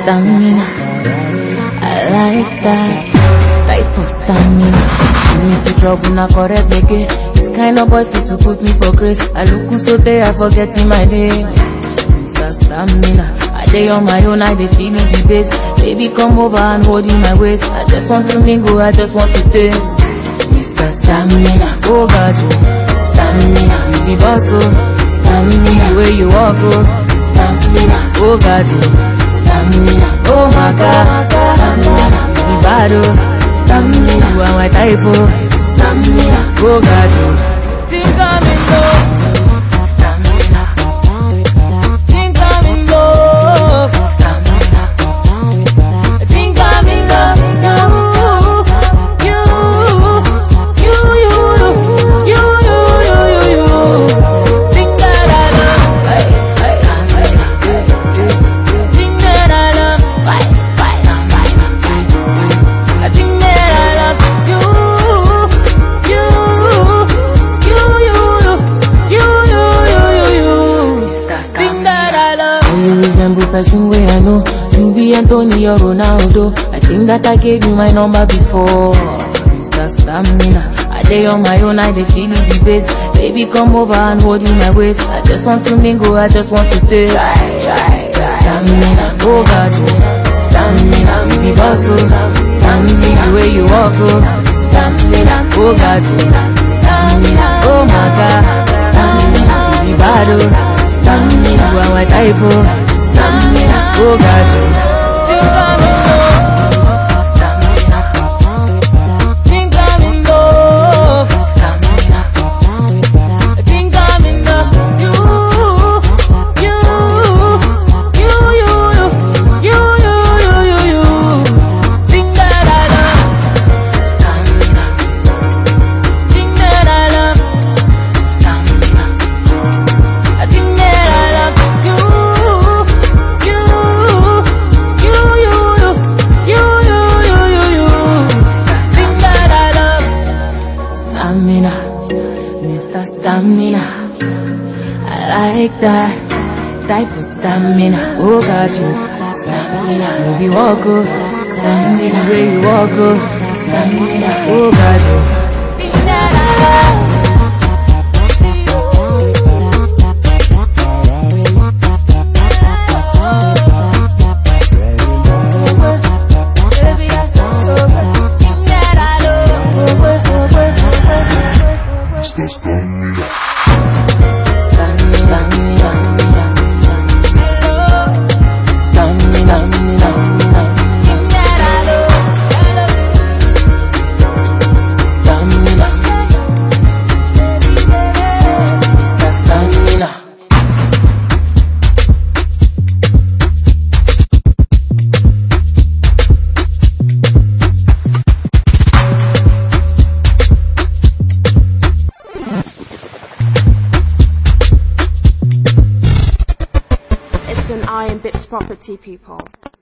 stamina. I like that type of stamina. You miss the trouble, now correct me again. This kind of boy fit to put me for grace. I look so there, I forgetting my name. Mr. Stamina. I day on my own, I dey feel the bass. Baby, come over and hold in my waist. I just want to mingle, I just want to taste. Mr. Stamina, oh God, stamina. You be boss, oh, stamina. The way you walk, oh, stamina. Oh God, stamina. Oh my God, stamina. You be bad, oh, stamina. You are my type, oh, stamina. Oh God, think I'm in love. Person way I know, you be Anthony or Ronaldo. I think that I gave you my number before. Mr. Stamina, I day on my own, I dey feel the bass. Baby, come over and hold in my waist. I just want to mingle, I just want to taste. Stamina, oh God, stamina. You be boss, oh, stamina. The way you walk, oh, stamina. Oh God, stamina. Oh my God, stamina. You be bad, oh, stamina. You are my type, oh, stamina. Oh God, think I'm in love. Stamina. Think I'm in love. Stamina. Think I'm in love. You. Think that I love. Stamina. Think that I love. Stamina. I think that I love you. Stamina, Mr. Stamina. I like that type of stamina. Oh God, you stamina. You be walk, oh, stamina. The way you walk, oh, stamina. Oh God, you think that I love. Mr. Stamina. It's an Iron Bits property, people.